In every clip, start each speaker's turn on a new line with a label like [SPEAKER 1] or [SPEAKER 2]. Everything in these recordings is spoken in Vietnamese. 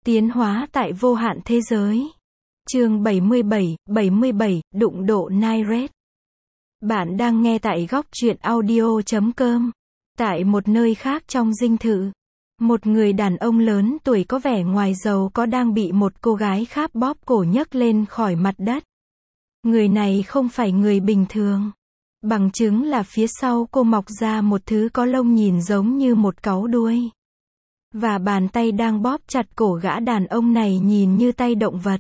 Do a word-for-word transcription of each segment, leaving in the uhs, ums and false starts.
[SPEAKER 1] Tiến hóa tại vô hạn thế giới. Chương bảy mươi bảy, bảy mươi bảy, đụng độ Naired. Bạn đang nghe tại góc truyện audio chấm com. Tại một nơi khác trong dinh thự, một người đàn ông lớn tuổi có vẻ ngoài giàu có đang bị một cô gái khác bóp cổ nhấc lên khỏi mặt đất. Người này không phải người bình thường. Bằng chứng là phía sau cô mọc ra một thứ có lông nhìn giống như một cáu đuôi. Và bàn tay đang bóp chặt cổ gã đàn ông này nhìn như tay động vật.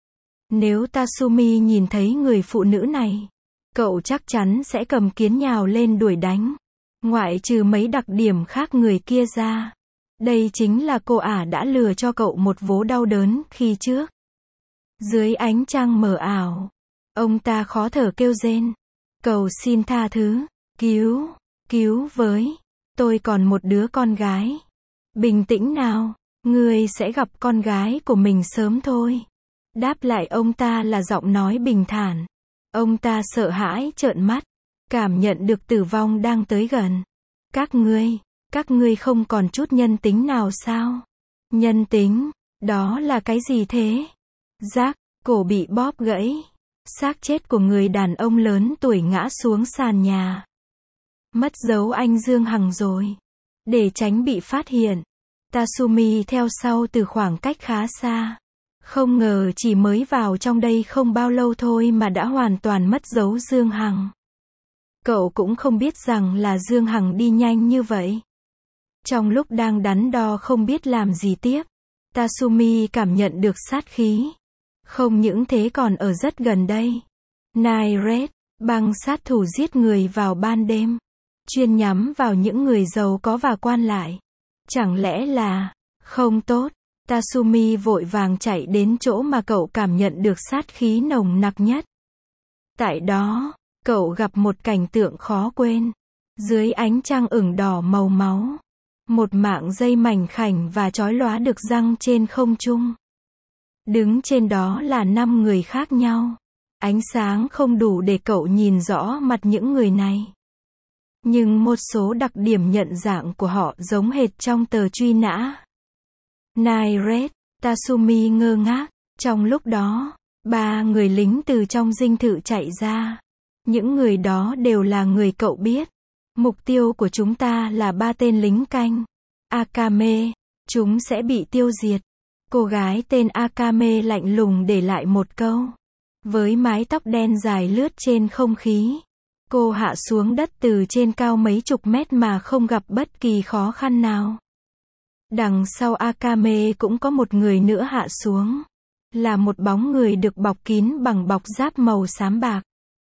[SPEAKER 1] Nếu Tatsumi nhìn thấy người phụ nữ này, cậu chắc chắn sẽ cầm kiếm nhào lên đuổi đánh. Ngoại trừ mấy đặc điểm khác người kia ra. Đây chính là cô ả đã lừa cho cậu một vố đau đớn khi trước. Dưới ánh trăng mờ ảo, ông ta khó thở kêu rên. Cầu xin tha thứ, cứu, cứu với, tôi còn một đứa con gái. Bình tĩnh nào, ngươi sẽ gặp con gái của mình sớm thôi. Đáp lại ông ta là giọng nói bình thản. Ông ta sợ hãi trợn mắt, cảm nhận được tử vong đang tới gần. Các ngươi, các ngươi không còn chút nhân tính nào sao? Nhân tính, đó là cái gì thế? Rác, cổ bị bóp gãy. Xác chết của người đàn ông lớn tuổi ngã xuống sàn nhà. Mất dấu anh Dương Hằng rồi. Để tránh bị phát hiện, Tatsumi theo sau từ khoảng cách khá xa. Không ngờ chỉ mới vào trong đây không bao lâu thôi mà đã hoàn toàn mất dấu Dương Hằng. Cậu cũng không biết rằng là Dương Hằng đi nhanh như vậy. Trong lúc đang đắn đo không biết làm gì tiếp, Tatsumi cảm nhận được sát khí. Không những thế còn ở rất gần đây. Naired, băng sát thủ giết người vào ban đêm. Chuyên nhắm vào những người giàu có và quan lại. Chẳng lẽ là không tốt? Tatsumi vội vàng chạy đến chỗ mà cậu cảm nhận được sát khí nồng nặc nhất. Tại đó, cậu gặp một cảnh tượng khó quên. Dưới ánh trăng ửng đỏ màu máu, một mạng dây mảnh khảnh và chói lóa được giăng trên không trung. Đứng trên đó là năm người khác nhau. Ánh sáng không đủ để cậu nhìn rõ mặt những người này. Nhưng một số đặc điểm nhận dạng của họ giống hệt trong tờ truy nã. Naired, Tatsumi ngơ ngác. Trong lúc đó, ba người lính từ trong dinh thự chạy ra. Những người đó đều là người cậu biết. Mục tiêu của chúng ta là ba tên lính canh Akame. Chúng sẽ bị tiêu diệt. Cô gái tên Akame lạnh lùng để lại một câu. Với mái tóc đen dài lướt trên không khí, cô hạ xuống đất từ trên cao mấy chục mét mà không gặp bất kỳ khó khăn nào. Đằng sau Akame cũng có một người nữa hạ xuống. Là một bóng người được bọc kín bằng bọc giáp màu xám bạc.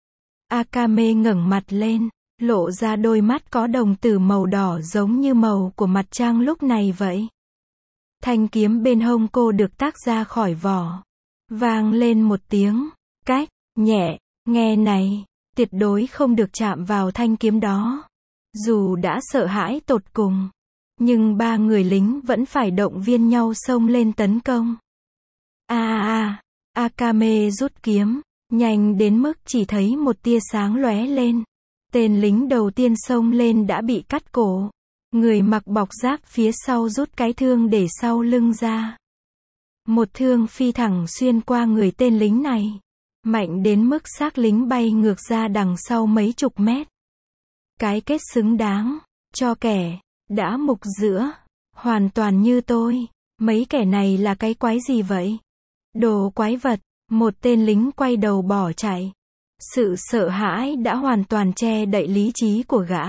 [SPEAKER 1] Akame ngẩng mặt lên, lộ ra đôi mắt có đồng tử màu đỏ giống như màu của mặt trăng lúc này vậy. Thanh kiếm bên hông cô được tác ra khỏi vỏ. Vang lên một tiếng, cách, nhẹ, nghe này, tuyệt đối không được chạm vào thanh kiếm đó. Dù đã sợ hãi tột cùng, nhưng ba người lính vẫn phải động viên nhau xông lên tấn công. A a a, Akame rút kiếm, nhanh đến mức chỉ thấy một tia sáng lóe lên. Tên lính đầu tiên xông lên đã bị cắt cổ. Người mặc bọc giáp phía sau rút cái thương để sau lưng ra. Một thương phi thẳng xuyên qua người tên lính này. Mạnh đến mức xác lính bay ngược ra đằng sau mấy chục mét. Cái kết xứng đáng cho kẻ đã mục giữa. Hoàn toàn như tôi. Mấy kẻ này là cái quái gì vậy? Đồ quái vật. Một tên lính quay đầu bỏ chạy. Sự sợ hãi đã hoàn toàn che đậy lý trí của gã.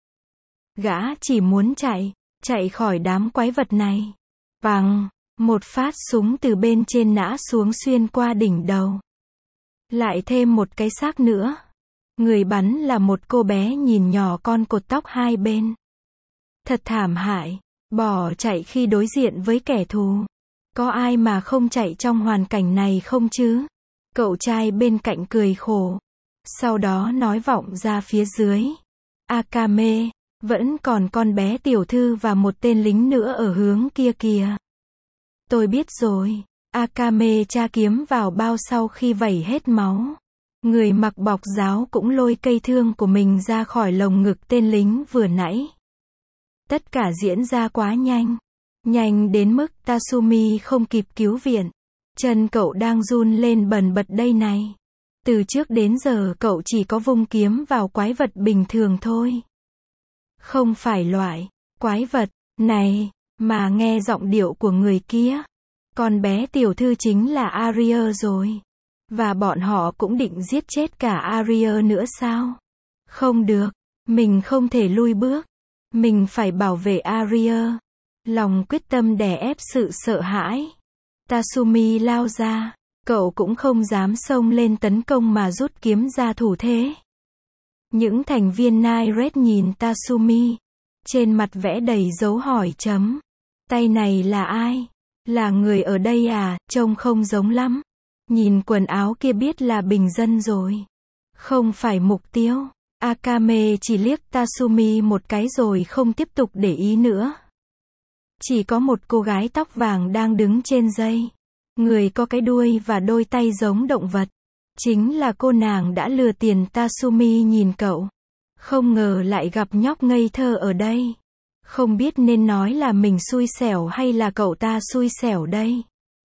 [SPEAKER 1] Gã chỉ muốn chạy, chạy khỏi đám quái vật này. Bằng, một phát súng từ bên trên nã xuống xuyên qua đỉnh đầu. Lại thêm một cái xác nữa. Người bắn là một cô bé nhìn nhỏ con cột tóc hai bên. Thật thảm hại, bỏ chạy khi đối diện với kẻ thù. Có ai mà không chạy trong hoàn cảnh này không chứ? Cậu trai bên cạnh cười khổ. Sau đó nói vọng ra phía dưới. Akame, vẫn còn con bé tiểu thư và một tên lính nữa ở hướng kia kìa. Tôi biết rồi. Akame tra kiếm vào bao sau khi vẩy hết máu. Người mặc bọc giáo cũng lôi cây thương của mình ra khỏi lồng ngực tên lính vừa nãy. Tất cả diễn ra quá nhanh. Nhanh đến mức Tatsumi không kịp cứu viện. Chân cậu đang run lên bần bật đây này. Từ trước đến giờ cậu chỉ có vung kiếm vào quái vật bình thường thôi. Không phải loại quái vật này, mà nghe giọng điệu của người kia. Con bé tiểu thư chính là Aria rồi. Và bọn họ cũng định giết chết cả Aria nữa sao? Không được, mình không thể lui bước. Mình phải bảo vệ Aria. Lòng quyết tâm đè ép sự sợ hãi. Tatsumi lao ra. Cậu cũng không dám xông lên tấn công mà rút kiếm ra thủ thế. Những thành viên Night nhìn Tatsumi. Trên mặt vẽ đầy dấu hỏi chấm. Tay này là ai? Là người ở đây à? Trông không giống lắm. Nhìn quần áo kia biết là bình dân rồi. Không phải mục tiêu. Akame chỉ liếc Tatsumi một cái rồi không tiếp tục để ý nữa. Chỉ có một cô gái tóc vàng đang đứng trên dây. Người có cái đuôi và đôi tay giống động vật. Chính là cô nàng đã lừa tiền Tatsumi nhìn cậu. Không ngờ lại gặp nhóc ngây thơ ở đây. Không biết nên nói là mình xui xẻo hay là cậu ta xui xẻo đây.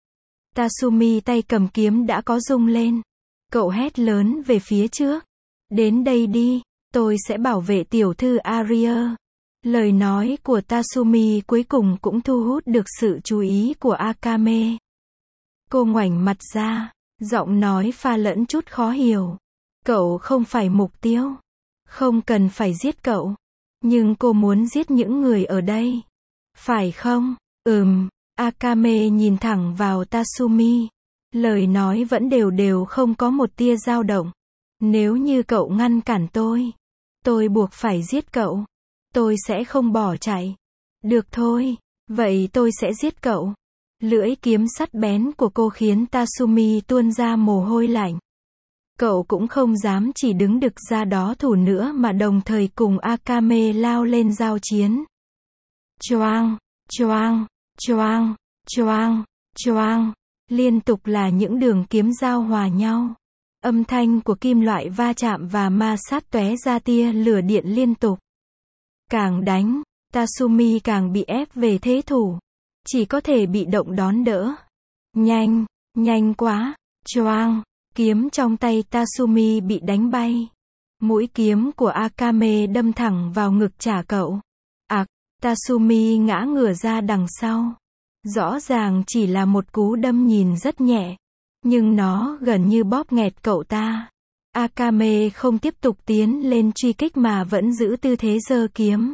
[SPEAKER 1] Tatsumi tay cầm kiếm đã có rung lên. Cậu hét lớn về phía trước. Đến đây đi, tôi sẽ bảo vệ tiểu thư Aria. Lời nói của Tatsumi cuối cùng cũng thu hút được sự chú ý của Akame. Cô ngoảnh mặt ra, giọng nói pha lẫn chút khó hiểu. Cậu không phải mục tiêu. Không cần phải giết cậu. Nhưng cô muốn giết những người ở đây. Phải không? Ừm. Akame nhìn thẳng vào Tatsumi. Lời nói vẫn đều đều không có một tia dao động. Nếu như cậu ngăn cản tôi, tôi buộc phải giết cậu. Tôi sẽ không bỏ chạy. Được thôi, vậy tôi sẽ giết cậu. Lưỡi kiếm sắt bén của cô khiến Tatsumi tuôn ra mồ hôi lạnh. Cậu cũng không dám chỉ đứng đực ra đó thủ nữa mà đồng thời cùng Akame lao lên giao chiến. Choang, choang, choang, choang, choang. Liên tục là những đường kiếm giao hòa nhau. Âm thanh của kim loại va chạm và ma sát tóe ra tia lửa điện liên tục. Càng đánh, Tatsumi càng bị ép về thế thủ. Chỉ có thể bị động đón đỡ. Nhanh, nhanh quá, choang. Kiếm trong tay Tatsumi bị đánh bay. Mũi kiếm của Akame đâm thẳng vào ngực trả cậu. Ặc, Tatsumi ngã ngửa ra đằng sau. Rõ ràng chỉ là một cú đâm nhìn rất nhẹ. Nhưng nó gần như bóp nghẹt cậu ta. Akame không tiếp tục tiến lên truy kích mà vẫn giữ tư thế giơ kiếm.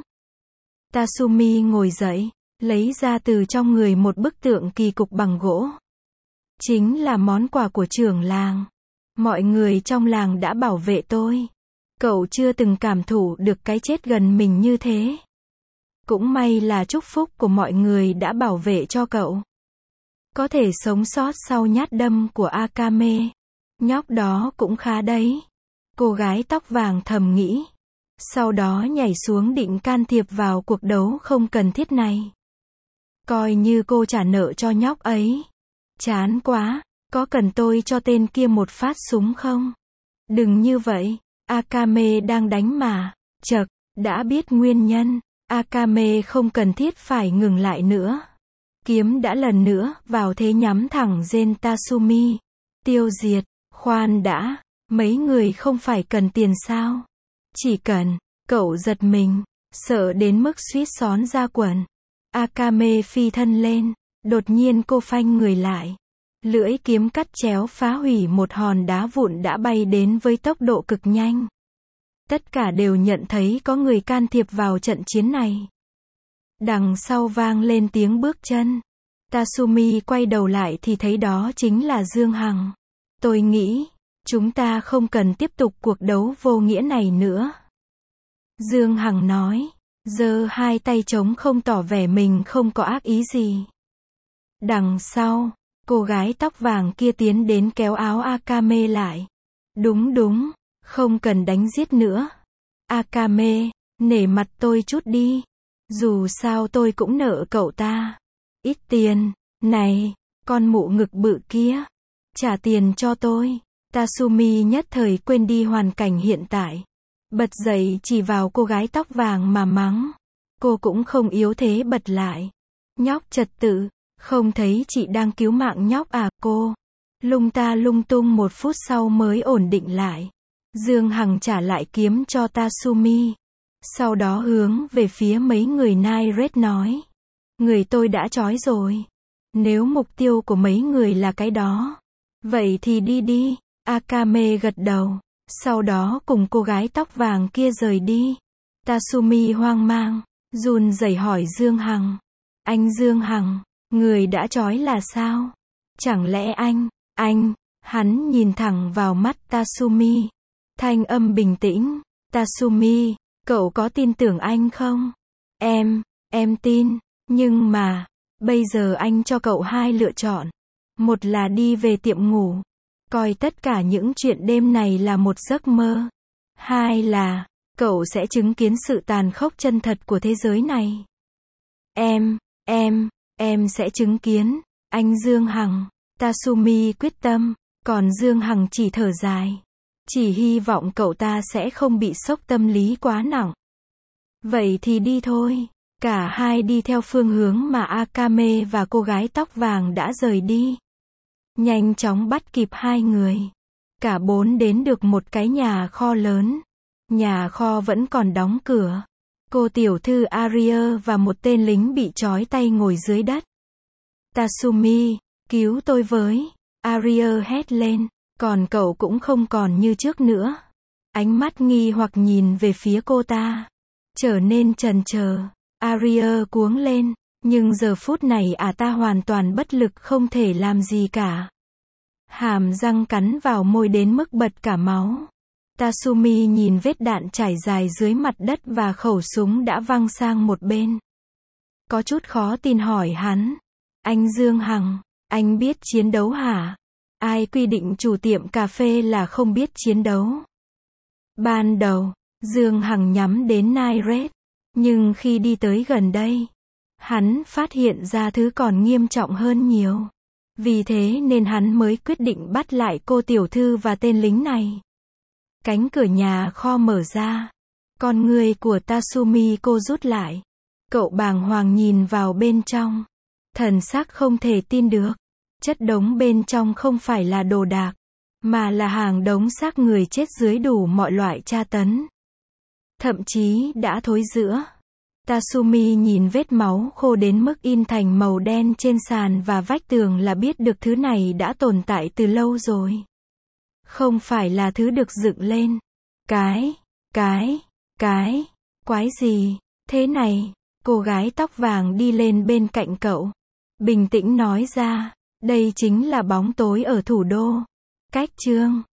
[SPEAKER 1] Tatsumi ngồi dậy, lấy ra từ trong người một bức tượng kỳ cục bằng gỗ. Chính là món quà của trưởng làng. Mọi người trong làng đã bảo vệ tôi. Cậu chưa từng cảm thụ được cái chết gần mình như thế. Cũng may là chúc phúc của mọi người đã bảo vệ cho cậu. Có thể sống sót sau nhát đâm của Akame. Nhóc đó cũng khá đấy. Cô gái tóc vàng thầm nghĩ. Sau đó nhảy xuống định can thiệp vào cuộc đấu không cần thiết này. Coi như cô trả nợ cho nhóc ấy. Chán quá, có cần tôi cho tên kia một phát súng không? Đừng như vậy, Akame đang đánh mà. Chậc, đã biết nguyên nhân, Akame không cần thiết phải ngừng lại nữa. Kiếm đã lần nữa vào thế nhắm thẳng Gen Tatsumi. Tiêu diệt, khoan đã, mấy người không phải cần tiền sao? Chỉ cần, cậu giật mình, sợ đến mức suýt xón ra quần. Akame phi thân lên, đột nhiên cô phanh người lại. Lưỡi kiếm cắt chéo phá hủy một hòn đá vụn đã bay đến với tốc độ cực nhanh. Tất cả đều nhận thấy có người can thiệp vào trận chiến này. Đằng sau vang lên tiếng bước chân. Tatsumi quay đầu lại thì thấy đó chính là Dương Hằng. Tôi nghĩ, chúng ta không cần tiếp tục cuộc đấu vô nghĩa này nữa. Dương Hằng nói, giơ hai tay trống không tỏ vẻ mình không có ác ý gì. Đằng sau, cô gái tóc vàng kia tiến đến kéo áo Akame lại. Đúng đúng, không cần đánh giết nữa. Akame, nể mặt tôi chút đi. Dù sao tôi cũng nợ cậu ta. Ít tiền, này, con mụ ngực bự kia. Trả tiền cho tôi. Tatsumi nhất thời quên đi hoàn cảnh hiện tại. Bật dậy chỉ vào cô gái tóc vàng mà mắng. Cô cũng không yếu thế bật lại. Nhóc trật tự, không thấy chị đang cứu mạng nhóc à cô? Lung ta lung tung một phút sau mới ổn định lại. Dương Hằng trả lại kiếm cho Tatsumi. Sau đó hướng về phía mấy người Nairet nói. Người tôi đã trói rồi. Nếu mục tiêu của mấy người là cái đó, vậy thì đi đi. Akame gật đầu. Sau đó cùng cô gái tóc vàng kia rời đi. Tatsumi hoang mang, run rẩy hỏi Dương Hằng. Anh Dương Hằng, người đã trói là sao? Chẳng lẽ anh, anh, hắn nhìn thẳng vào mắt Tatsumi. Thanh âm bình tĩnh. Tatsumi, cậu có tin tưởng anh không? Em, em tin. Nhưng mà, bây giờ anh cho cậu hai lựa chọn. Một là đi về tiệm ngủ, coi tất cả những chuyện đêm này là một giấc mơ. Hai là, cậu sẽ chứng kiến sự tàn khốc chân thật của thế giới này. Em, em, em sẽ chứng kiến. Anh Dương Hằng. Tatsumi quyết tâm, còn Dương Hằng chỉ thở dài. Chỉ hy vọng cậu ta sẽ không bị sốc tâm lý quá nặng. Vậy thì đi thôi. Cả hai đi theo phương hướng mà Akame và cô gái tóc vàng đã rời đi. Nhanh chóng bắt kịp hai người. Cả bốn đến được một cái nhà kho lớn. Nhà kho vẫn còn đóng cửa. Cô tiểu thư Aria và một tên lính bị trói tay ngồi dưới đất. Tatsumi, cứu tôi với. Aria hét lên. Còn cậu cũng không còn như trước nữa. Ánh mắt nghi hoặc nhìn về phía cô ta. Trở nên chần chờ. Aria cuống lên. Nhưng giờ phút này ả ta hoàn toàn bất lực không thể làm gì cả. Hàm răng cắn vào môi đến mức bật cả máu. Tatsumi nhìn vết đạn trải dài dưới mặt đất và khẩu súng đã văng sang một bên. Có chút khó tin hỏi hắn. Anh Dương Hằng, anh biết chiến đấu hả? Ai quy định chủ tiệm cà phê là không biết chiến đấu? Ban đầu, Dương Hằng nhắm đến Nairet. Nhưng khi đi tới gần đây, hắn phát hiện ra thứ còn nghiêm trọng hơn nhiều. Vì thế nên hắn mới quyết định bắt lại cô tiểu thư và tên lính này. Cánh cửa nhà kho mở ra. Con người của Tatsumi cô rút lại. Cậu bàng hoàng nhìn vào bên trong. Thần sắc không thể tin được. Chất đống bên trong không phải là đồ đạc, mà là hàng đống xác người chết dưới đủ mọi loại tra tấn. Thậm chí đã thối rữa. Tatsumi nhìn vết máu khô đến mức in thành màu đen trên sàn và vách tường là biết được thứ này đã tồn tại từ lâu rồi. Không phải là thứ được dựng lên. Cái, cái, cái, quái gì, thế này? Cô gái tóc vàng đi lên bên cạnh cậu. Bình tĩnh nói ra, đây chính là bóng tối ở thủ đô. Cách chương